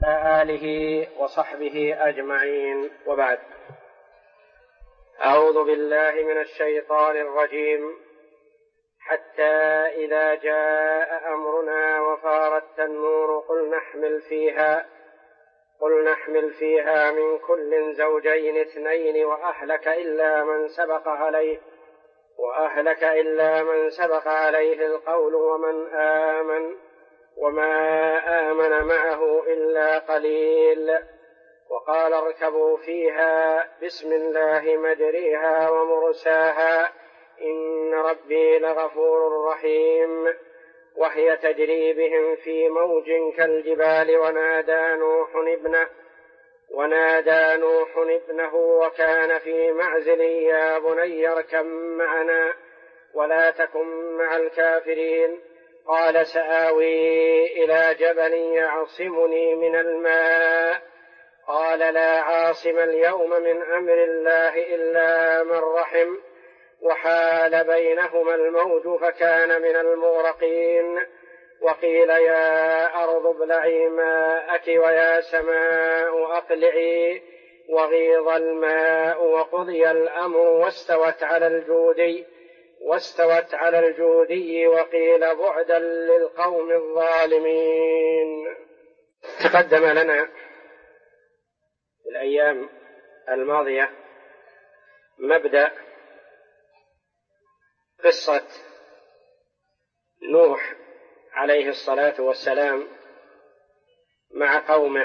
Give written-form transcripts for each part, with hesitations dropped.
آله وصحبه أجمعين، وبعد. أعوذ بالله من الشيطان الرجيم. حتى إذا جاء أمرنا وفار التنور قل نحمل فيها من كل زوجين اثنين وأهلك إلا من سبق عليه القول وما آمن معه إلا قليل. وقال اركبوا فيها بسم الله مجريها ومرساها إن ربي لغفور رحيم. وهي تجري بهم في موج كالجبال ونادى نوح ابنه وكان في معزل يا بني اركب معنا ولا تكن مع الكافرين. قال سآوي إلى جبل يعصمني من الماء. قال لا عاصم اليوم من أمر الله إلا من رحم. وحال بينهما الموج فكان من المغرقين. وقيل يا أرض ابلعي ماءك ويا سماء أقلعي وغيض الماء وقضي الأمر واستوت على الجودي وقيل بعدا للقوم الظالمين. تقدم لنا في الأيام الماضية مبدأ قصة نوح عليه الصلاة والسلام مع قومه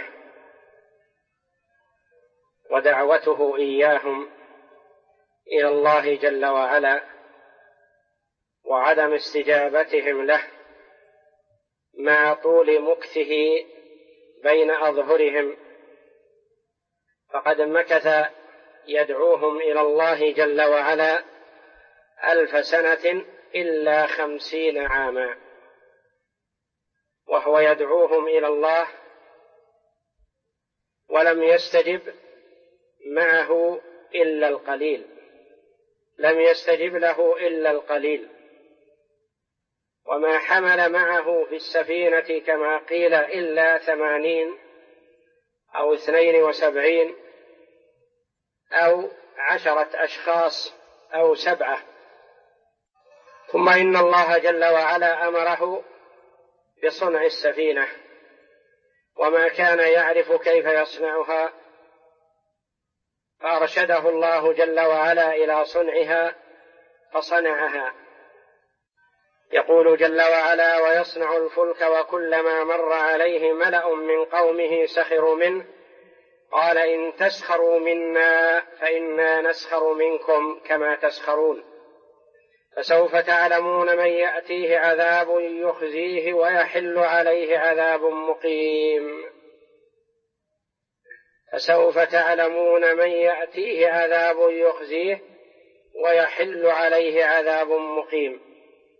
ودعوته إياهم إلى الله جل وعلا وعدم استجابتهم له مع طول مكثه بين أظهرهم، فقد مكث يدعوهم إلى الله جل وعلا 1000 سنة إلا 50 عاما، وهو يدعوهم إلى الله ولم يستجب معه إلا القليل، لم يستجب له إلا القليل. وما حمل معه في السفينة كما قيل إلا 80 أو 72 أو 10 أشخاص أو 7. ثم إن الله جل وعلا أمره بصنع السفينة، وما كان يعرف كيف يصنعها، فأرشده الله جل وعلا إلى صنعها فصنعها. يقول جل وعلا ويصنع الفلك وكلما مر عليه ملأ من قومه سخروا منه قال إن تسخروا منا فإنا نسخر منكم كما تسخرون. فسوف تعلمون من يأتيه عذاب يخزيه ويحل عليه عذاب مقيم. فسوف تعلمون من يأتيه عذاب يخزيه ويحل عليه عذاب مقيم.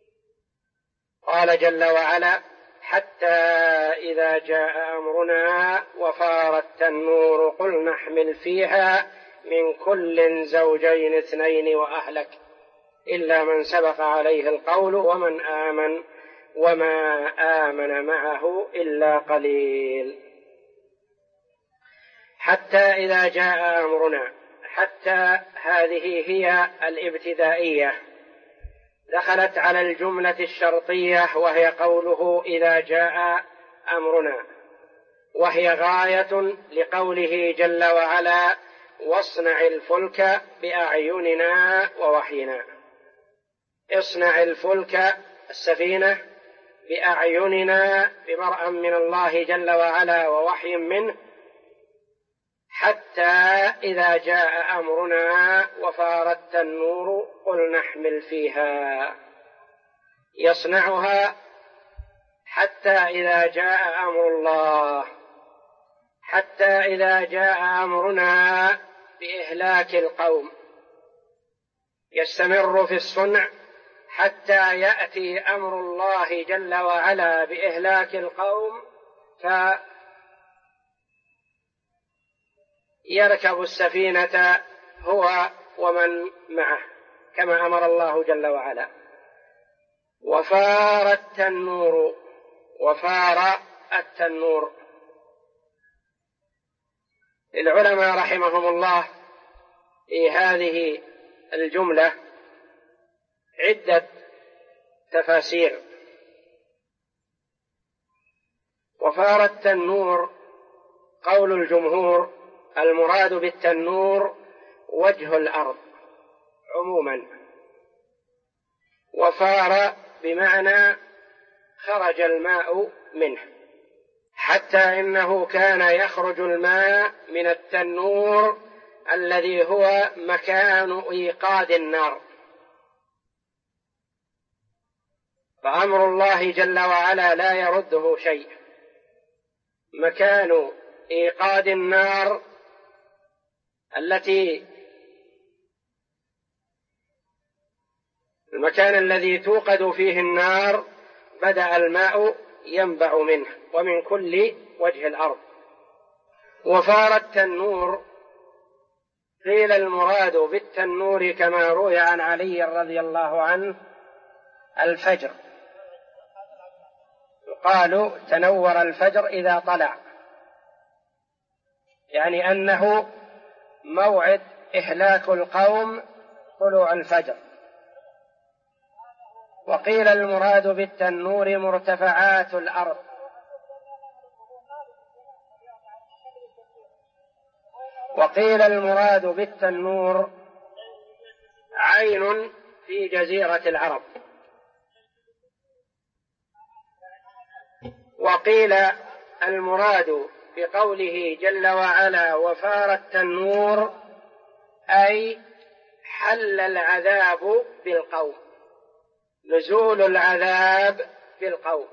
قال جل وعلا حتى إذا جاء أمرنا وفار التنور قل نحمل فيها من كل زوجين اثنين وأهلك إلا من سبق عليه القول وما آمن معه إلا قليل. حتى إذا جاء أمرنا، حتى هذه هي الابتدائية، دخلت على الجملة الشرطية وهي قوله إذا جاء أمرنا، وهي غاية لقوله جل وعلا واصنع الفلك بأعيننا ووحينا. اصنع الفلك السفينة بأعيننا بمرأ من الله جل وعلا ووحي منه، حتى إذا جاء أمرنا وفار التنور قل نحمل فيها. يصنعها حتى إذا جاء أمر الله، حتى إذا جاء أمرنا بإهلاك القوم، يستمر في الصنع حتى يأتي أمر الله جل وعلا بإهلاك القوم فيركب السفينة هو ومن معه كما أمر الله جل وعلا. وفار التنور العلماء رحمهم الله في هذه الجملة عدة تفاسير. وفار التنور قول الجمهور المراد بالتنور وجه الأرض عموما، وفار بمعنى خرج الماء منه، حتى إنه كان يخرج الماء من التنور الذي هو مكان إيقاد النار. فأمر الله جل وعلا لا يرده شيء. مكان إيقاد النار المكان الذي توقد فيه النار بدأ الماء ينبع منه ومن كل وجه الأرض. وفار التنور قيل المراد بالتنور كما روي عن علي رضي الله عنه الفجر، قالوا تنور الفجر إذا طلع، يعني أنه موعد إهلاك القوم طلوع الفجر. وقيل المراد بالتنور مرتفعات الأرض، وقيل المراد بالتنور عين في جزيرة العرب. وقيل المراد بقوله جل وعلا وفار التنور أي حل العذاب بالقوم، نزول العذاب بالقوم.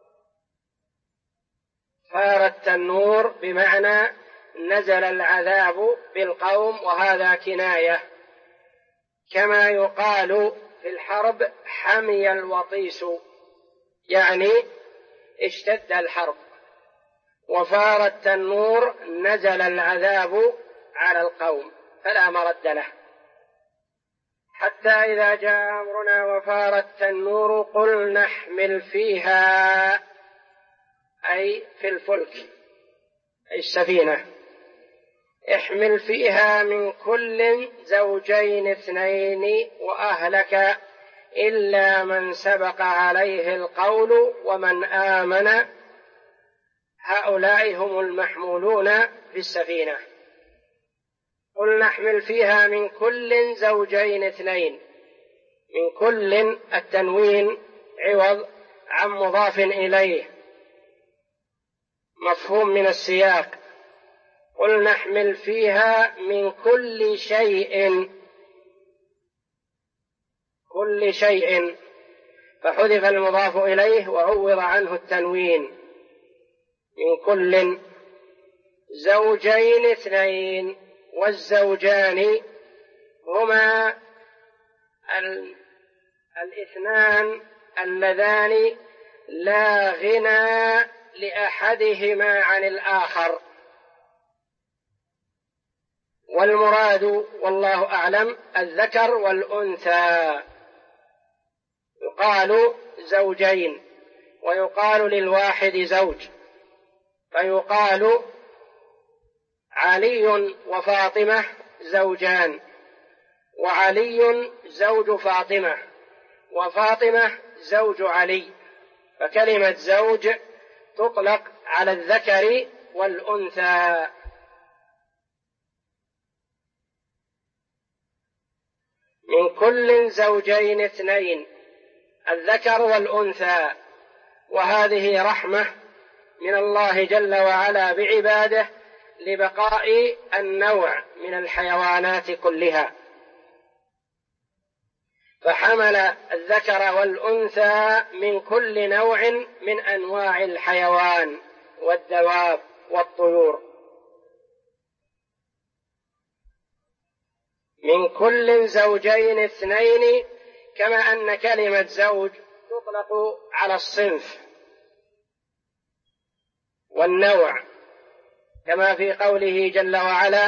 فار التنور بمعنى نزل العذاب بالقوم، وهذا كناية، كما يقال في الحرب حمي الوطيس، يعني اشتد الحرب. وفار التنور نزل العذاب على القوم فلا مرد له، حتى إذا جاء أمرنا وفار التنور قل نحمل فيها، أي في الفلك أي السفينة، احمل فيها من كل زوجين اثنين وأهلك إلا من سبق عليه القول ومن آمن، هؤلاء هم المحمولون في السفينة. قل نحمل فيها من كل زوجين اثنين، من كل التنوين عوض عن مضاف إليه مفهوم من السياق. قل نحمل فيها من كل شيء، كل شيء، فحذف المضاف إليه وعوض عنه التنوين. من كل زوجين اثنين، والزوجان هما الاثنان اللذان لا غنى لأحدهما عن الآخر. والمراد والله أعلم الذكر والأنثى، يقال زوجين ويقال للواحد زوج، فيقال علي وفاطمة زوجان، وعلي زوج فاطمة، وفاطمة زوج علي، فكلمة زوج تطلق على الذكر والأنثى. من كل زوجين اثنين، الذكر والأنثى، وهذه رحمة من الله جل وعلا بعباده لبقاء النوع من الحيوانات كلها، فحمل الذكر والأنثى من كل نوع من أنواع الحيوان والدواب والطيور. من كل زوجين اثنين، كما أن كلمة زوج تطلق على الصنف والنوع، كما في قوله جل وعلا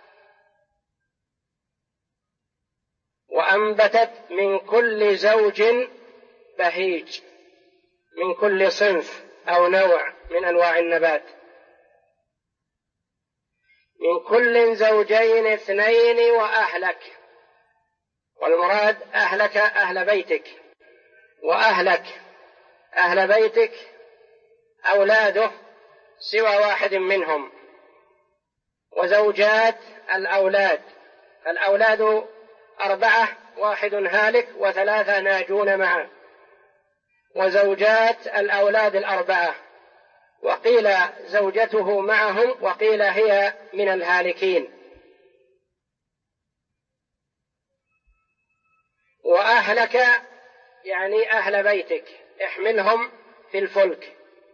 وأنبتت من كل زوج بهيج، من كل صنف أو نوع من أنواع النبات. من كل زوجين اثنين وأهلك، والمراد أهلك أهل بيتك، وأهلك أهل بيتك أولاده سوى واحد منهم، وزوجات الأولاد، الأولاد 4، 1 هالك و3 ناجون معه، وزوجات الأولاد 4، وقيل زوجته معهم وقيل هي من الهالكين. وأهلك يعني أهل بيتك احملهم في الفلك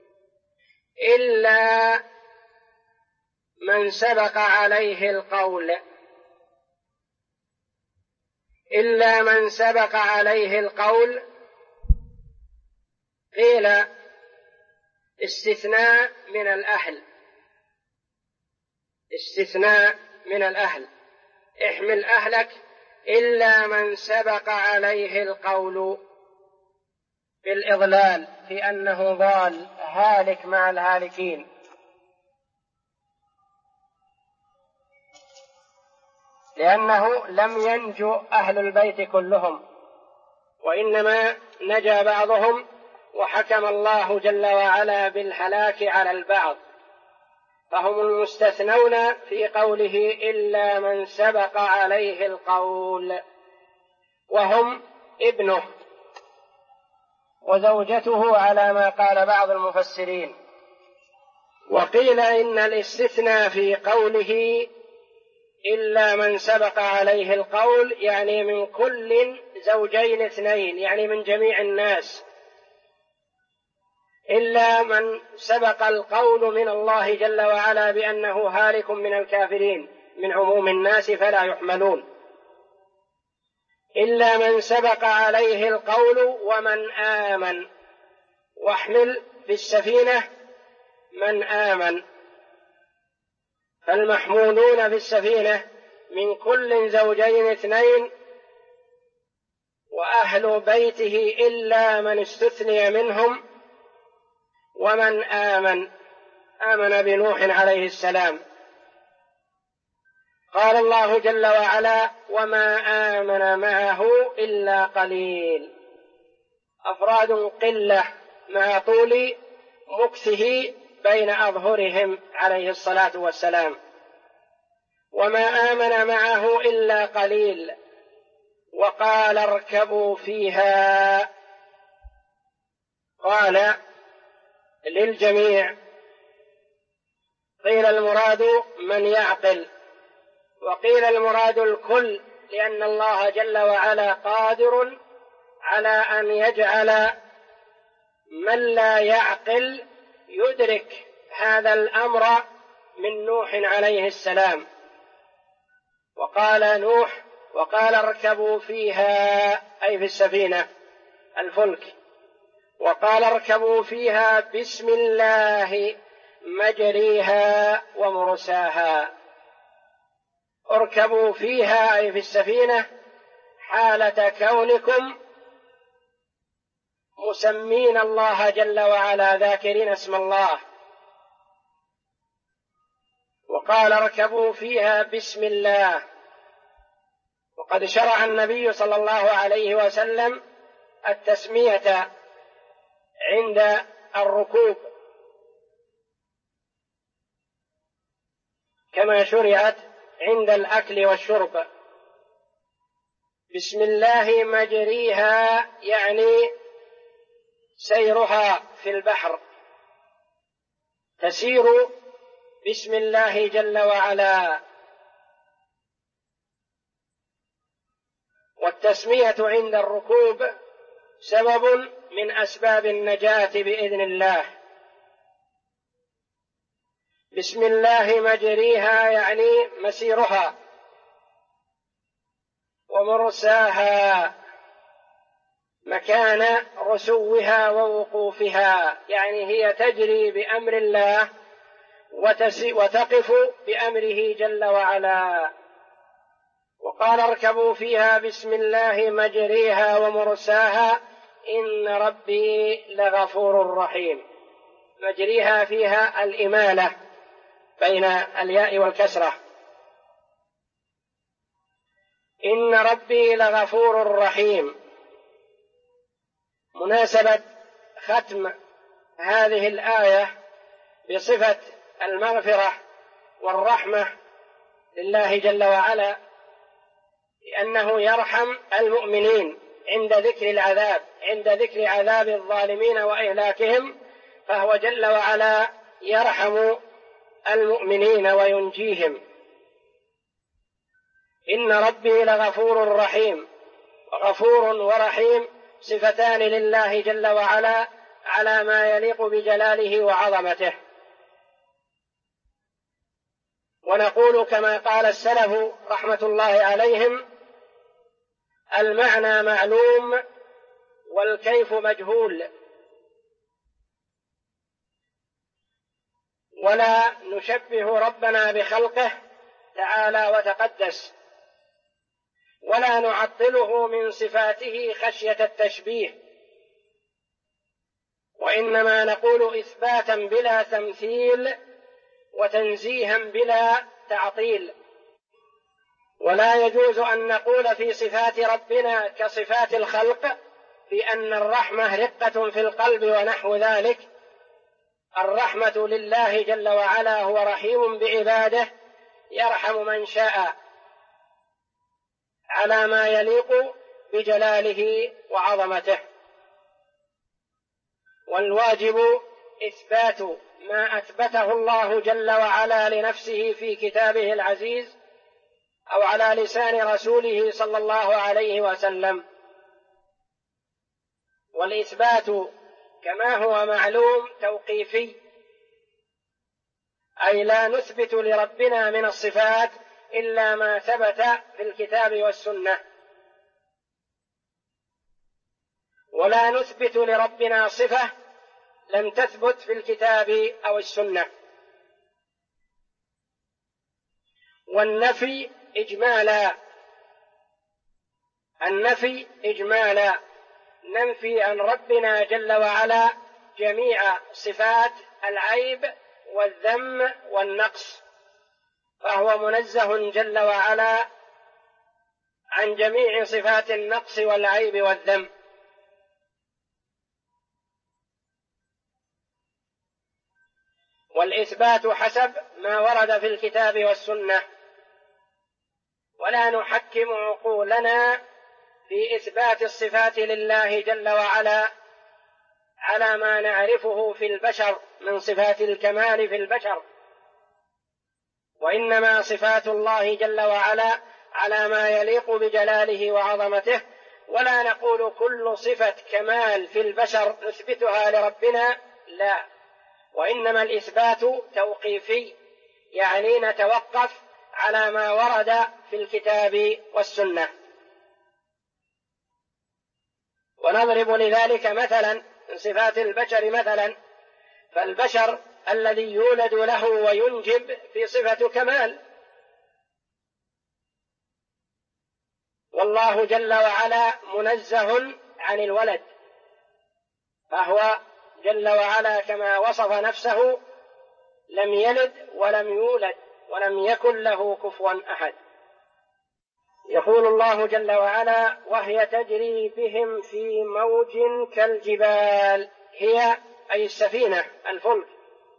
إلا من سبق عليه القول، إلا من سبق عليه القول قيل استثناء من الأهل، استثناء من الأهل، احمل أهلك إلا من سبق عليه القول بالإضلال في أنه ضال هالك مع الهالكين، لأنه لم ينجو أهل البيت كلهم، وإنما نجا بعضهم، وحكم الله جل وعلا بالهلاك على البعض، فهم المستثنون في قوله إلا من سبق عليه القول، وهم ابنه وزوجته على ما قال بعض المفسرين. وقيل إن الاستثناء في قوله إلا من سبق عليه القول يعني من كل زوجين اثنين، يعني من جميع الناس، إلا من سبق القول من الله جل وعلا بأنه هالك من الكافرين من عموم الناس فلا يحملون، إلا من سبق عليه القول ومن آمن، واحمل في السفينة من آمن، فالمحمولون في السفينة من كل زوجين اثنين وأهل بيته إلا من استثني منهم ومن آمن بنوح عليه السلام. قال الله جل وعلا وما آمن معه إلا قليل، أفراد قلة مع طول مكثه بين أظهرهم عليه الصلاة والسلام، وما آمن معه إلا قليل. وقال اركبوا فيها، قال للجميع، قيل المراد من يعقل، وقيل المراد الكل، لأن الله جل وعلا قادر على أن يجعل من لا يعقل يدرك هذا الأمر من نوح عليه السلام. وقال نوح وقال اركبوا فيها أي في السفينة الفلك، وقال اركبوا فيها بسم الله مجريها ومرساها، اركبوا فيها أي في السفينة حالة كونكم مسمين الله جل وعلا ذاكرين اسم الله. وقال اركبوا فيها بسم الله، وقد شرع النبي صلى الله عليه وسلم التسمية عند الركوب كما شرعت عند الأكل والشرب. بسم الله مجريها يعني سيرها في البحر، تسير بسم الله جل وعلا. والتسمية عند الركوب سبب من أسباب النجاة بإذن الله. بسم الله مجريها يعني مسيرها، ومرساها مكان رسوها ووقوفها، يعني هي تجري بأمر الله وتقف بأمره جل وعلا. وقال اركبوا فيها بسم الله مجريها ومرساها إن ربي لغفور رحيم. مجريها فيها الإمالة، بين الياء والكسرة. إن ربي لغفور رحيم. مناسبة ختم هذه الآية بصفة المغفرة والرحمة لله جل وعلا، لأنه يرحم المؤمنين عند ذكر العذاب، عند ذكر عذاب الظالمين وإهلاكهم، فهو جل وعلا يرحم المؤمنين وينجيهم. إن ربي لغفور رحيم. غفور ورحيم صفتان لله جل وعلا على ما يليق بجلاله وعظمته. ونقول كما قال السلف رحمة الله عليهم: المعنى معلوم والكيف مجهول، ولا نشبه ربنا بخلقه تعالى وتقدس، ولا نعطله من صفاته خشية التشبيه، وإنما نقول إثباتا بلا تمثيل وتنزيها بلا تعطيل. ولا يجوز أن نقول في صفات ربنا كصفات الخلق بأن الرحمة رقة في القلب ونحو ذلك. الرحمة لله جل وعلا، هو رحيم بعباده يرحم من شاء على ما يليق بجلاله وعظمته. والواجب إثبات ما أثبته الله جل وعلا لنفسه في كتابه العزيز أو على لسان رسوله صلى الله عليه وسلم. والإثبات كما هو معلوم توقيفي، أي لا نثبت لربنا من الصفات إلا ما ثبت في الكتاب والسنة، ولا نثبت لربنا صفة لم تثبت في الكتاب أو السنة. والنفي إجمالا، النفي إجمالا، ننفي عن ربنا جل وعلا جميع صفات العيب والذم والنقص، فهو منزه جل وعلا عن جميع صفات النقص والعيب والذم. والإثبات حسب ما ورد في الكتاب والسنة، ولا نحكم عقولنا في إثبات الصفات لله جل وعلا على ما نعرفه في البشر من صفات الكمال في البشر، وإنما صفات الله جل وعلا على ما يليق بجلاله وعظمته. ولا نقول كل صفة كمال في البشر نثبتها لربنا، لا، وإنما الإثبات توقيفي، يعني نتوقف على ما ورد في الكتاب والسنة. ونضرب لذلك مثلا من صفات البشر مثلا، فالبشر الذي يولد له وينجب في صفة كمال، والله جل وعلا منزه عن الولد، فهو جل وعلا كما وصف نفسه لم يلد ولم يولد ولم يكن له كفوا أحد. يقول الله جل وعلا: وهي تجري بهم في موج كالجبال. هي أي السفينة الفلك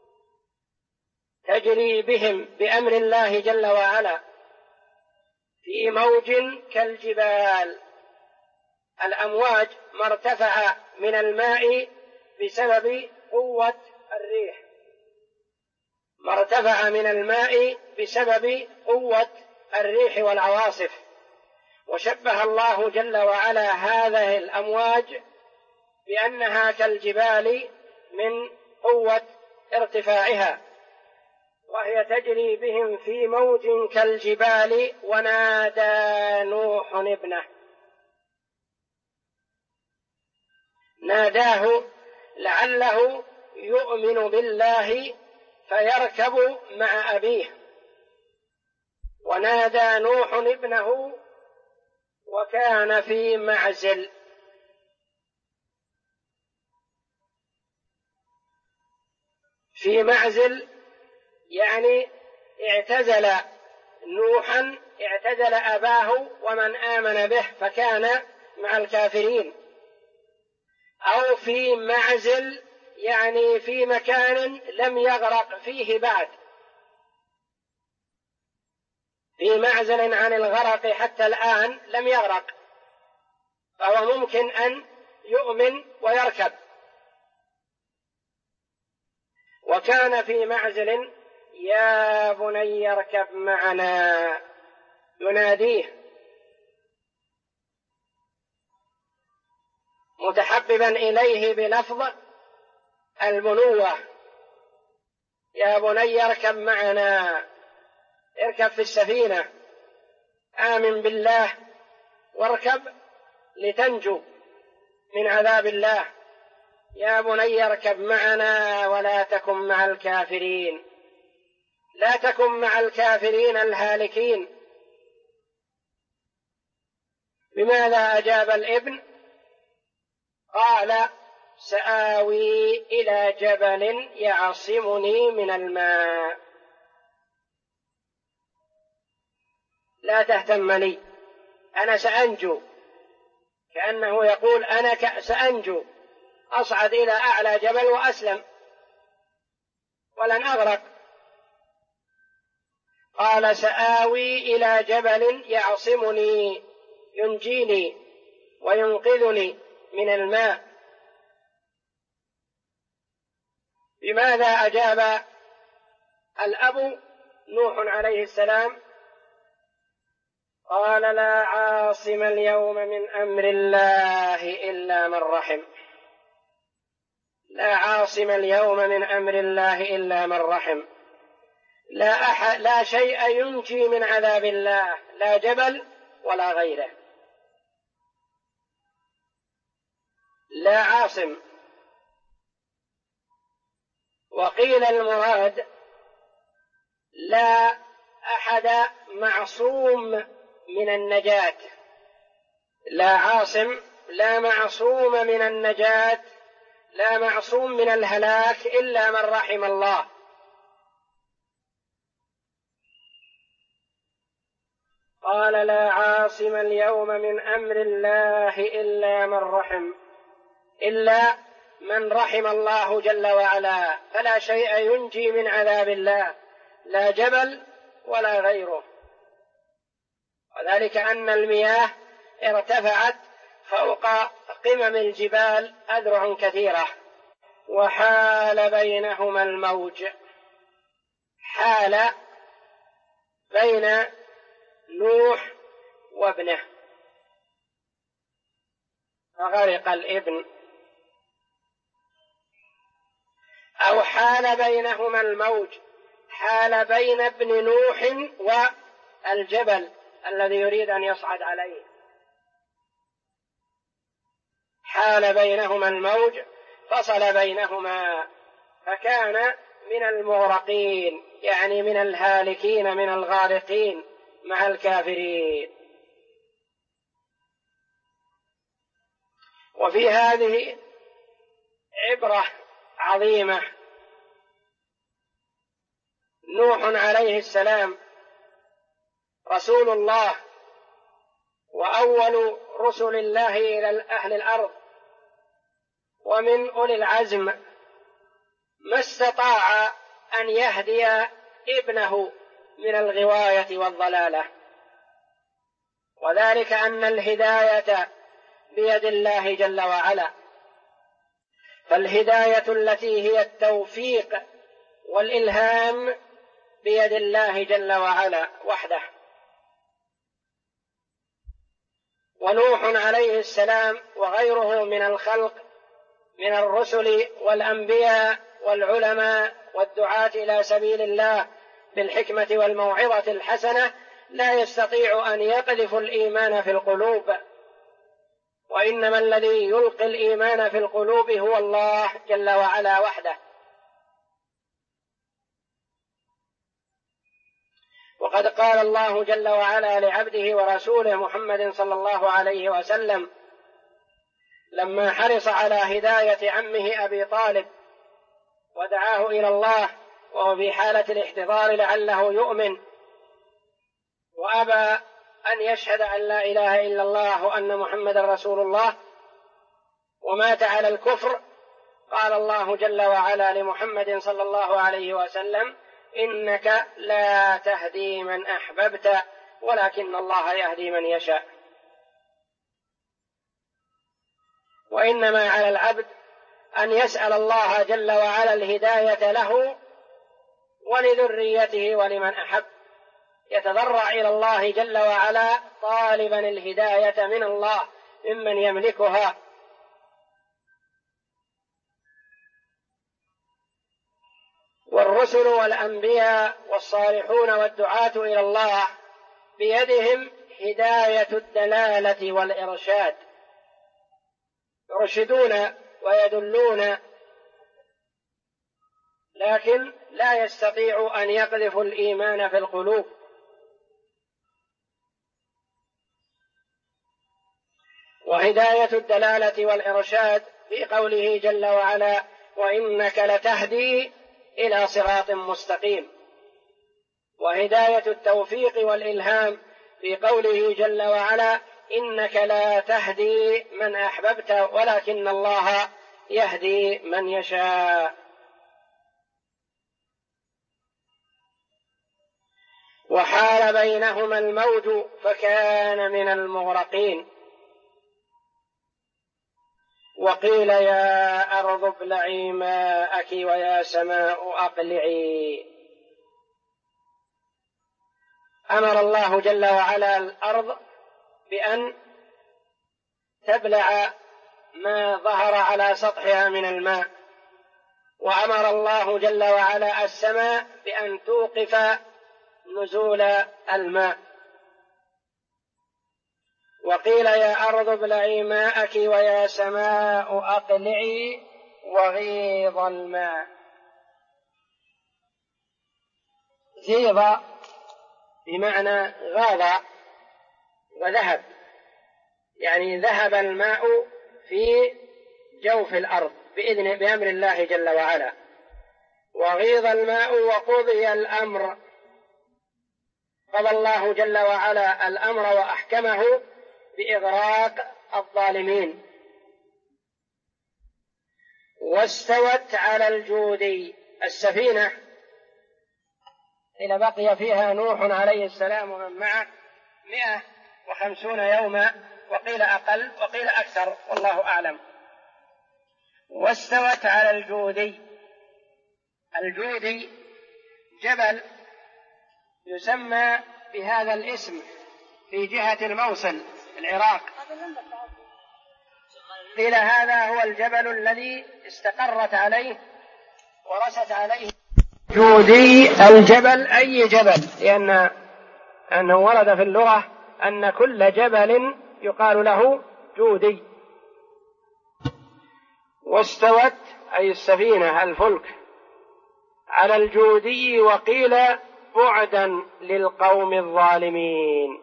تجري بهم بأمر الله جل وعلا في موج كالجبال. الأمواج ما ارتفع من الماء بسبب قوة الريح، ما ارتفع من الماء بسبب قوة الريح والعواصف. وشبه الله جل وعلا هذه الأمواج بأنها كالجبال من قوة ارتفاعها. وهي تجري بهم في موج كالجبال ونادى نوح ابنه. ناداه لعله يؤمن بالله فيركب مع أبيه. ونادى نوح ابنه وكان في معزل. في معزل يعني اعتزل نوحا، اعتزل أباه ومن آمن به فكان مع الكافرين، أو في معزل يعني في مكان لم يغرق فيه بعد، في معزل عن الغرق حتى الآن لم يغرق، فهو ممكن أن يؤمن ويركب. وكان في معزل يا بني اركب معنا، يناديه متحببا إليه بلفظ البنوة، يا بني اركب معنا، اركب في السفينة، آمن بالله واركب لتنجو من عذاب الله، يا بني اركب معنا ولا تكن مع الكافرين، لا تكن مع الكافرين الهالكين. بماذا أجاب الابن؟ قال سآوي إلى جبل يعصمني من الماء، لا تهتم لي، أنا سأنجو، كأنه يقول أنا سأنجو، أصعد إلى أعلى جبل وأسلم ولن أغرق. قال سآوي إلى جبل يعصمني، ينجيني وينقذني من الماء. بماذا أجاب الأب نوح عليه السلام؟ قال لا عاصم اليوم من أمر الله إلا من رحم، لا عاصم اليوم من أمر الله إلا من رحم، لا شيء ينجي من عذاب الله، لا جبل ولا غيره، لا عاصم. وقيل المراد لا أحد معصوم من النجاة، لا عاصم، لا معصوم من النجاة، لا معصوم من الهلاك إلا من رحم الله. قال لا عاصم اليوم من أمر الله إلا من رحم، إلا من رحم الله جل وعلا، فلا شيء ينجي من عذاب الله، لا جبل ولا غيره. وذلك أن المياه ارتفعت فوق قمم الجبال أذرع كثيرة، وحال بينهما الموج، حال بين نوح وابنه فغرق الابن، أو حال بينهما الموج، حال بين ابن نوح والجبل الذي يريد أن يصعد عليه، حال بينهما الموج فصل بينهما فكان من المغرقين، يعني من الهالكين من الغارقين مع الكافرين. وفي هذه عبرة عظيمة. نوح عليه السلام رسول الله وأول رسل الله إلى أهل الأرض ومن أولي العزم، ما استطاع أن يهدي ابنه من الغواية والضلالة، وذلك أن الهداية بيد الله جل وعلا، فالهداية التي هي التوفيق والإلهام بيد الله جل وعلا وحده. ونوح عليه السلام وغيره من الخلق من الرسل والأنبياء والعلماء والدعاة إلى سبيل الله بالحكمة والموعظة الحسنة لا يستطيع أن يقذف الإيمان في القلوب، وإنما الذي يلقي الإيمان في القلوب هو الله جل وعلا وحده. وقد قال الله جل وعلا لعبده ورسوله محمد صلى الله عليه وسلم لما حرص على هداية عمه أبي طالب ودعاه إلى الله وهو في حالة الاحتضار لعله يؤمن وأبى أن يشهد أن لا إله إلا الله وأن محمدا رسول الله ومات على الكفر، قال الله جل وعلا لمحمد صلى الله عليه وسلم: إنك لا تهدي من أحببت ولكن الله يهدي من يشاء. وإنما على العبد أن يسأل الله جل وعلا الهداية له ولذريته ولمن أحب، يتضرع إلى الله جل وعلا طالبا الهداية من الله ممن يملكها. والرسل والأنبياء والصالحون والدعاة إلى الله بيدهم هداية الدلالة والإرشاد، يرشدون ويدلون، لكن لا يستطيع أن يقذفوا الإيمان في القلوب. وهداية الدلالة والإرشاد في قوله جل وعلا: وإنك لتهدي إلى صراط مستقيم. وهداية التوفيق والإلهام في قوله جل وعلا: إنك لا تهدي من أحببت ولكن الله يهدي من يشاء. وحال بينهما الموج فكان من المغرقين. وقيل يا أرض ابلعي ماءك ويا سماء أقلعي. أمر الله جل وعلا الأرض بأن تبلع ما ظهر على سطحها من الماء، وأمر الله جل وعلا السماء بأن توقف نزول الماء. وقيل يا أرض ابلعي ماءك ويا سماء أقلعي وغيض الماء. غيض بمعنى غاض وذهب، يعني ذهب الماء في جوف الأرض بأمر الله جل وعلا. وغيض الماء وقضي الأمر، قضى الله جل وعلا الأمر وأحكمه بإغراق الظالمين. واستوت على الجودي، السفينة إلى بقي فيها نوح عليه السلام ومن معه 150 يوما، وقيل أقل وقيل أكثر والله أعلم. واستوت على الجودي. الجودي جبل يسمى بهذا الاسم في جهة الموصل العراق. قيل هذا هو الجبل الذي استقرت عليه ورست عليه جودي الجبل. أي جبل؟ لأنه ورد في اللغة أن كل جبل يقال له جودي. واستوت أي السفينة الفلك على الجودي. وقيل بعدا للقوم الظالمين.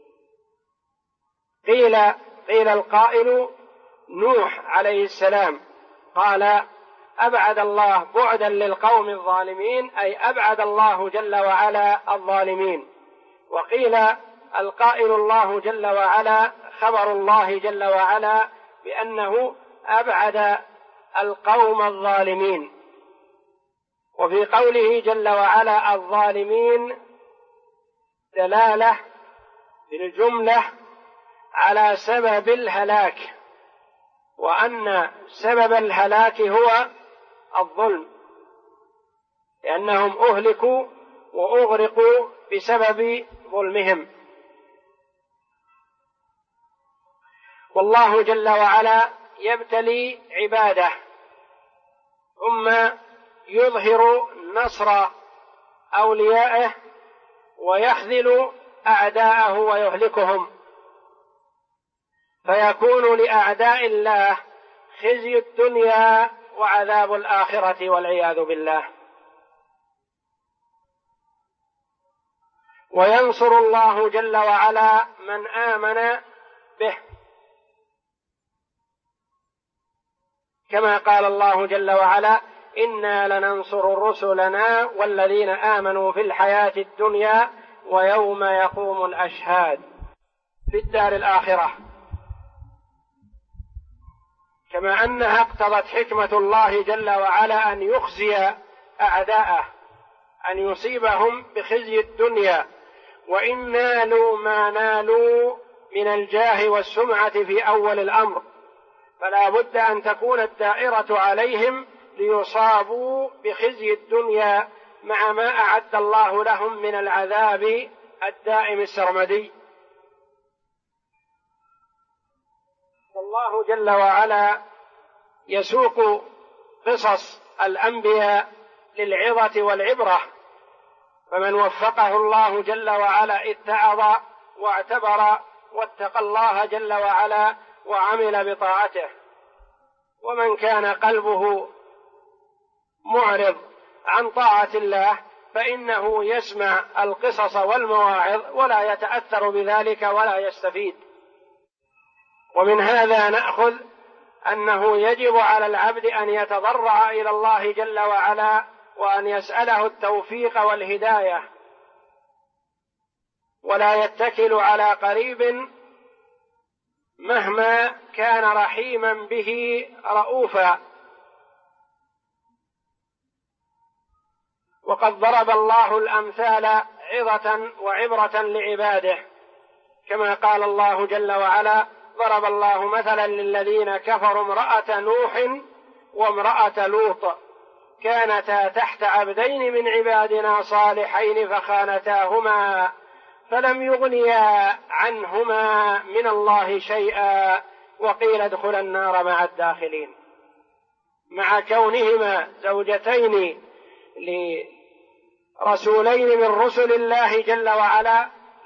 قيل القائل نوح عليه السلام قال أبعد الله بعدا للقوم الظالمين، أي أبعد الله جل وعلا الظالمين. وقيل القائل الله جل وعلا خبر الله جل وعلا بأنه أبعد القوم الظالمين. وفي قوله جل وعلا الظالمين دلالة بالجملة على سبب الهلاك، وأن سبب الهلاك هو الظلم، لأنهم أهلكوا وأغرقوا بسبب ظلمهم. والله جل وعلا يبتلي عباده ثم يظهر نصر أوليائه ويخذل أعداءه ويهلكهم، فيكون لأعداء الله خزي الدنيا وعذاب الآخرة والعياذ بالله. وينصر الله جل وعلا من آمن به، كما قال الله جل وعلا إنا لننصر رسلنا والذين آمنوا في الحياة الدنيا ويوم يقوم الأشهاد في الدار الآخرة. كما أنها اقتضت حكمة الله جل وعلا أن يخزي أعداءه، أن يصيبهم بخزي الدنيا، وإن نالوا ما نالوا من الجاه والسمعة في أول الأمر، فلا بد أن تكون الدائرة عليهم ليصابوا بخزي الدنيا مع ما أعد الله لهم من العذاب الدائم السرمدي. والله جل وعلا يسوق قصص الأنبياء للعظة والعبرة، فمن وفقه الله جل وعلا اتعظ واعتبر واتقى الله جل وعلا وعمل بطاعته، ومن كان قلبه معرض عن طاعة الله فإنه يسمع القصص والمواعظ ولا يتأثر بذلك ولا يستفيد. ومن هذا نأخذ أنه يجب على العبد أن يتضرع إلى الله جل وعلا وأن يسأله التوفيق والهداية، ولا يتكل على قريب مهما كان رحيما به رؤوفا. وقد ضرب الله الأمثال عظة وعبرة لعباده، كما قال الله جل وعلا: ضرب الله مثلا للذين كفروا امرأة نوح وامرأة لوط كانتا تحت عبدين من عبادنا صالحين فخانتاهما فلم يغنيا عنهما من الله شيئا وقيل ادخلا النار مع الداخلين. مع كونهما زوجتين لرسولين من رسل الله جل وعلا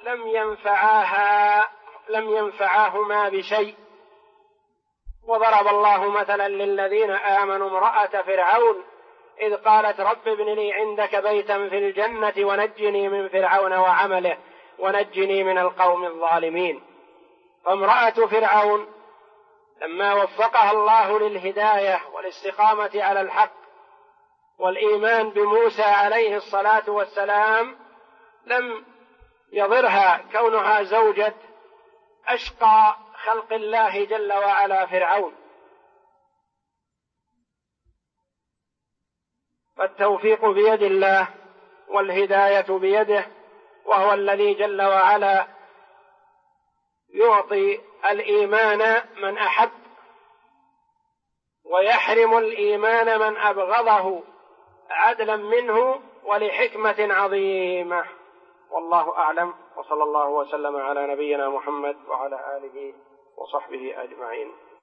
لم ينفعاهما بشيء. وضرب الله مثلا للذين آمنوا امرأة فرعون إذ قالت رب ابن لي عندك بيتا في الجنة ونجني من فرعون وعمله ونجني من القوم الظالمين. فامرأة فرعون لما وفقها الله للهداية والاستقامة على الحق والإيمان بموسى عليه الصلاة والسلام لم يضرها كونها زوجة أشقى خلق الله جل وعلا فرعون. فالتوفيق بيد الله والهداية بيده، وهو الذي جل وعلا يعطي الإيمان من أحب ويحرم الإيمان من أبغضه عدلا منه ولحكمة عظيمة. والله أعلم، وصلى الله وسلم على نبينا محمد وعلى آله وصحبه أجمعين.